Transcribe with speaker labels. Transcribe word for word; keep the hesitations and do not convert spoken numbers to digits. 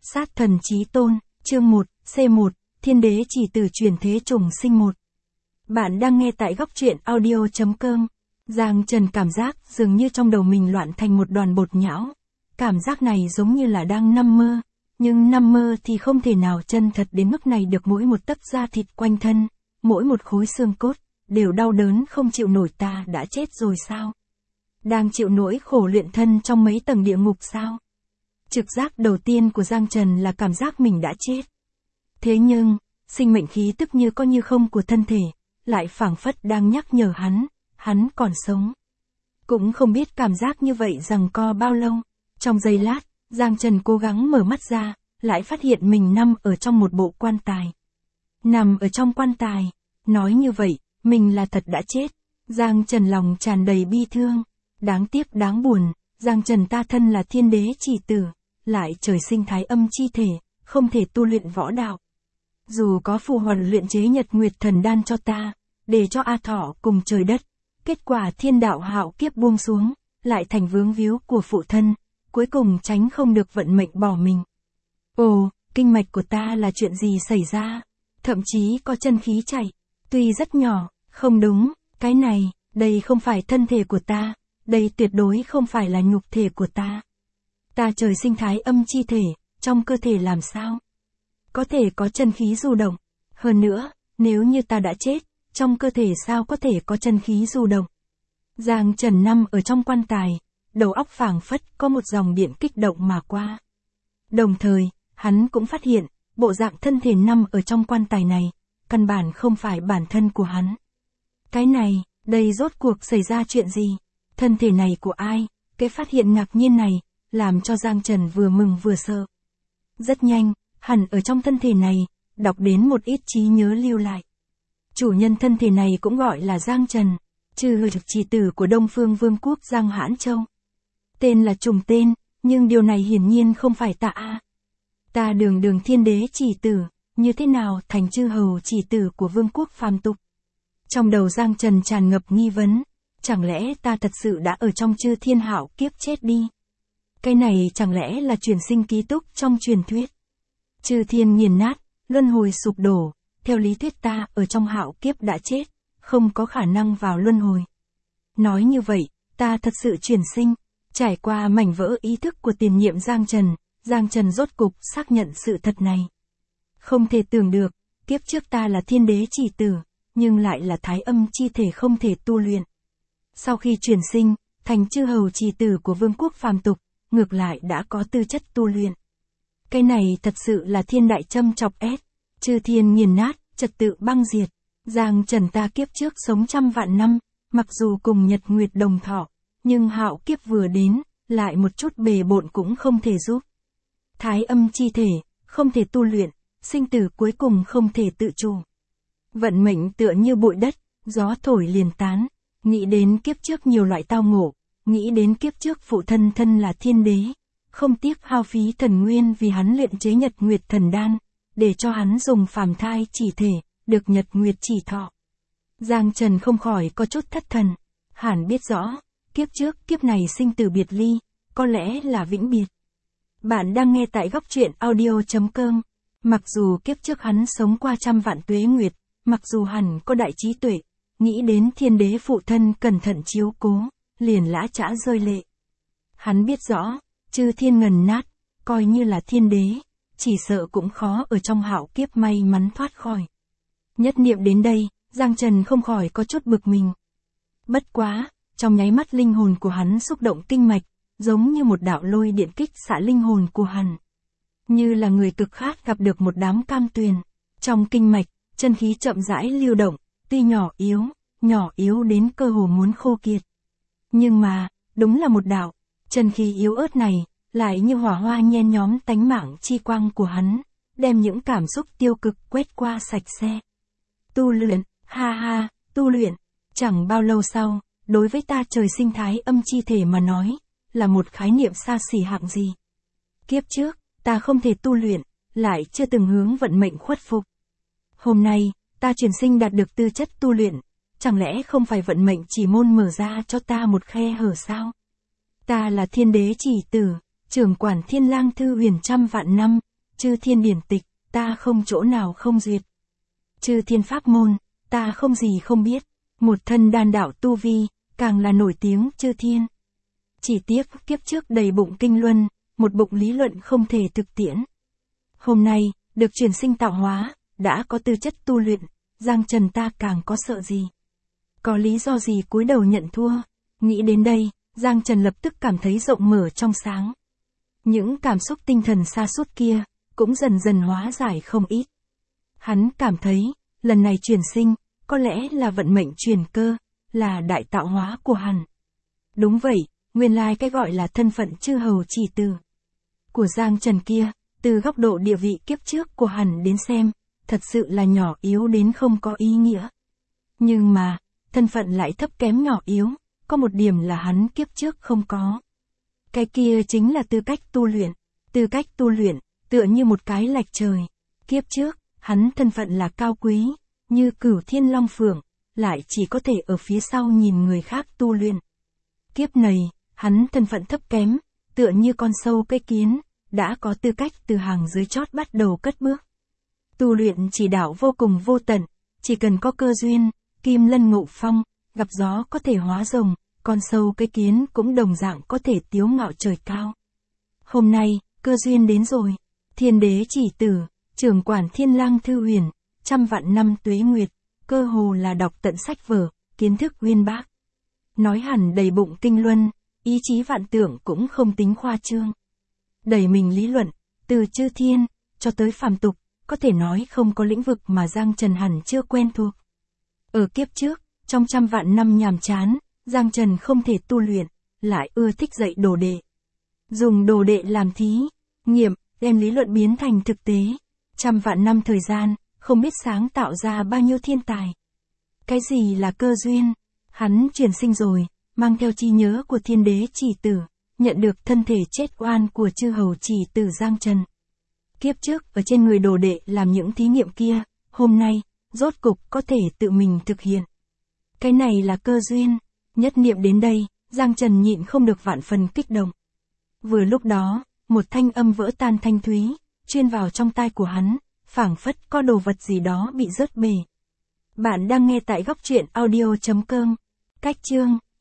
Speaker 1: Sát thần chí tôn, chương một, C một, Thiên đế chỉ tử chuyển thế trùng sinh một. Bạn đang nghe tại góc truyện audio.com. Giang Trần cảm giác dường như trong đầu mình loạn thành một đoàn bột nhão. Cảm giác này giống như là đang nằm mơ. Nhưng nằm mơ thì không thể nào chân thật đến mức này được, mỗi một tấc da thịt quanh thân, mỗi một khối xương cốt, đều đau đớn không chịu nổi. Ta đã chết rồi sao? Đang chịu nỗi khổ luyện thân trong mấy tầng địa ngục sao? Trực giác đầu tiên của Giang Trần là cảm giác mình đã chết. Thế nhưng, sinh mệnh khí tức như có như không của thân thể, lại phảng phất đang nhắc nhở hắn, hắn còn sống. Cũng không biết cảm giác như vậy giằng co bao lâu. Trong giây lát, Giang Trần cố gắng mở mắt ra, lại phát hiện mình nằm ở trong một bộ quan tài. Nằm ở trong quan tài, nói như vậy, mình là thật đã chết. Giang Trần lòng tràn đầy bi thương, đáng tiếc đáng buồn. Giang Trần ta thân là thiên đế chỉ tử, lại trời sinh thái âm chi thể, không thể tu luyện võ đạo. Dù có phù hoàn luyện chế Nhật Nguyệt Thần Đan cho ta, để cho A Thọ cùng trời đất, kết quả thiên đạo hạo kiếp buông xuống, lại thành vướng víu của phụ thân, cuối cùng tránh không được vận mệnh bỏ mình. Ồ, kinh mạch của ta là chuyện gì xảy ra? Thậm chí có chân khí chảy, tuy rất nhỏ, không đúng, cái này, đây không phải thân thể của ta. Đây tuyệt đối không phải là nhục thể của ta. Ta trời sinh thái âm chi thể, trong cơ thể làm sao có thể có chân khí du động? Hơn nữa, nếu như ta đã chết, trong cơ thể sao có thể có chân khí du động? Giang Trần nằm ở trong quan tài, đầu óc phảng phất có một dòng điện kích động mà qua. Đồng thời, hắn cũng phát hiện, bộ dạng thân thể nằm ở trong quan tài này, căn bản không phải bản thân của hắn. Cái này, đây rốt cuộc xảy ra chuyện gì? Thân thể này của ai? Cái phát hiện ngạc nhiên này, làm cho Giang Trần vừa mừng vừa sợ. Rất nhanh, hẳn ở trong thân thể này, đọc đến một ít trí nhớ lưu lại. Chủ nhân thân thể này cũng gọi là Giang Trần, trừ chỉ tử của Đông Phương Vương quốc Giang Hãn Châu. Tên là trùng tên, nhưng điều này hiển nhiên không phải ta a. Ta đường đường thiên đế chỉ tử, như thế nào thành chư hầu chỉ tử của vương quốc phàm tục? Trong đầu Giang Trần tràn ngập nghi vấn. Chẳng lẽ ta thật sự đã ở trong chư thiên hạo kiếp chết đi? Cái này chẳng lẽ là chuyển sinh ký túc trong truyền thuyết? Chư thiên nghiền nát, luân hồi sụp đổ, theo lý thuyết ta ở trong hạo kiếp đã chết, không có khả năng vào luân hồi. Nói như vậy, ta thật sự chuyển sinh, trải qua mảnh vỡ ý thức của tiền nhiệm Giang Trần, Giang Trần rốt cục xác nhận sự thật này. Không thể tưởng được, kiếp trước ta là thiên đế chỉ tử, nhưng lại là thái âm chi thể không thể tu luyện. Sau khi chuyển sinh, thành chư hầu chỉ tử của vương quốc phàm tục, ngược lại đã có tư chất tu luyện. Cái này thật sự là thiên đại châm chọc ép, chư thiên nghiền nát, trật tự băng diệt. Giang Trần ta kiếp trước sống trăm vạn năm, mặc dù cùng Nhật Nguyệt đồng thọ, nhưng hạo kiếp vừa đến, lại một chút bề bộn cũng không thể giúp. Thái âm chi thể, không thể tu luyện, sinh tử cuối cùng không thể tự chủ. Vận mệnh tựa như bụi đất, gió thổi liền tán. Nghĩ đến kiếp trước nhiều loại tao ngộ, nghĩ đến kiếp trước phụ thân thân là thiên đế, không tiếc hao phí thần nguyên vì hắn luyện chế Nhật Nguyệt Thần Đan, để cho hắn dùng phàm thai chỉ thể, được Nhật Nguyệt chỉ thọ. Giang Trần không khỏi có chút thất thần, hẳn biết rõ, kiếp trước kiếp này sinh tử biệt ly, có lẽ là vĩnh biệt. Bạn đang nghe tại góc truyện audio.com, mặc dù kiếp trước hắn sống qua trăm vạn tuế nguyệt, mặc dù hẳn có đại trí tuệ, nghĩ đến thiên đế phụ thân cẩn thận chiếu cố, liền lã chã rơi lệ. Hắn biết rõ, chư thiên ngần nát, coi như là thiên đế, chỉ sợ cũng khó ở trong hạo kiếp may mắn thoát khỏi. Nhất niệm đến đây, Giang Trần không khỏi có chút bực mình. Bất quá, trong nháy mắt linh hồn của hắn xúc động kinh mạch, giống như một đạo lôi điện kích xạ linh hồn của hắn. Như là người cực khát gặp được một đám cam tuyền. Trong kinh mạch, chân khí chậm rãi lưu động. Tuy nhỏ yếu, nhỏ yếu đến cơ hồ muốn khô kiệt. Nhưng mà, đúng là một đạo, chân khí yếu ớt này, lại như hỏa hoa nhen nhóm tánh mạng chi quang của hắn, đem những cảm xúc tiêu cực quét qua sạch sẽ. Tu luyện, ha ha, tu luyện, chẳng bao lâu sau, đối với ta trời sinh thái âm chi thể mà nói, là một khái niệm xa xỉ hạng gì. Kiếp trước, ta không thể tu luyện, lại chưa từng hướng vận mệnh khuất phục. Hôm nay, ta chuyển sinh đạt được tư chất tu luyện, chẳng lẽ không phải vận mệnh chỉ môn mở ra cho ta một khe hở sao? Ta là thiên đế chỉ tử, trưởng quản thiên lang thư huyền trăm vạn năm, chư thiên điển tịch, ta không chỗ nào không duyệt. Chư thiên pháp môn, ta không gì không biết. Một thân đan đạo tu vi, càng là nổi tiếng chư thiên. Chỉ tiếc kiếp trước đầy bụng kinh luân, một bụng lý luận không thể thực tiễn. Hôm nay, được chuyển sinh tạo hóa, đã có tư chất tu luyện, Giang Trần ta càng có sợ gì. Có lý do gì cúi đầu nhận thua. Nghĩ đến đây, Giang Trần lập tức cảm thấy rộng mở trong sáng. Những cảm xúc tinh thần sa sút kia, cũng dần dần hóa giải không ít. Hắn cảm thấy, lần này chuyển sinh, có lẽ là vận mệnh truyền cơ, là đại tạo hóa của hắn. Đúng vậy, nguyên lai cái gọi là thân phận chư hầu chỉ từ của Giang Trần kia, từ góc độ địa vị kiếp trước của hắn đến xem, thật sự là nhỏ yếu đến không có ý nghĩa. Nhưng mà, thân phận lại thấp kém nhỏ yếu, có một điểm là hắn kiếp trước không có. Cái kia chính là tư cách tu luyện. Tư cách tu luyện, tựa như một cái lạch trời. Kiếp trước, hắn thân phận là cao quý, như cửu thiên long phượng, lại chỉ có thể ở phía sau nhìn người khác tu luyện. Kiếp này, hắn thân phận thấp kém, tựa như con sâu cây kiến, đã có tư cách từ hàng dưới chót bắt đầu cất bước. Tu luyện chỉ đạo vô cùng vô tận, chỉ cần có cơ duyên, kim lân ngộ phong, gặp gió có thể hóa rồng, con sâu cây kiến cũng đồng dạng có thể tiếu ngạo trời cao. Hôm nay, cơ duyên đến rồi. Thiên đế chỉ tử, trưởng quản Thiên Lang Thư Huyền, trăm vạn năm tuế nguyệt, cơ hồ là đọc tận sách vở, kiến thức uyên bác. Nói hẳn đầy bụng kinh luân, ý chí vạn tưởng cũng không tính khoa trương. Đầy mình lý luận, từ chư thiên, cho tới phàm tục, có thể nói không có lĩnh vực mà Giang Trần hẳn chưa quen thuộc. Ở kiếp trước, trong trăm vạn năm nhàm chán, Giang Trần không thể tu luyện, lại ưa thích dạy đồ đệ. Dùng đồ đệ làm thí, nghiệm, đem lý luận biến thành thực tế. Trăm vạn năm thời gian, không biết sáng tạo ra bao nhiêu thiên tài. Cái gì là cơ duyên? Hắn chuyển sinh rồi, mang theo trí nhớ của thiên đế chỉ tử, nhận được thân thể chết oan của chư hầu chỉ tử Giang Trần. Kiếp trước ở trên người đồ đệ làm những thí nghiệm kia, hôm nay, rốt cục có thể tự mình thực hiện. Cái này là cơ duyên. Nhất niệm đến đây, Giang Trần nhịn không được vạn phần kích động. Vừa lúc đó, một thanh âm vỡ tan thanh thúy, chuyên vào trong tai của hắn, phảng phất có đồ vật gì đó bị rớt bể. Bạn đang nghe tại góc truyện audio chấm com. Cách chương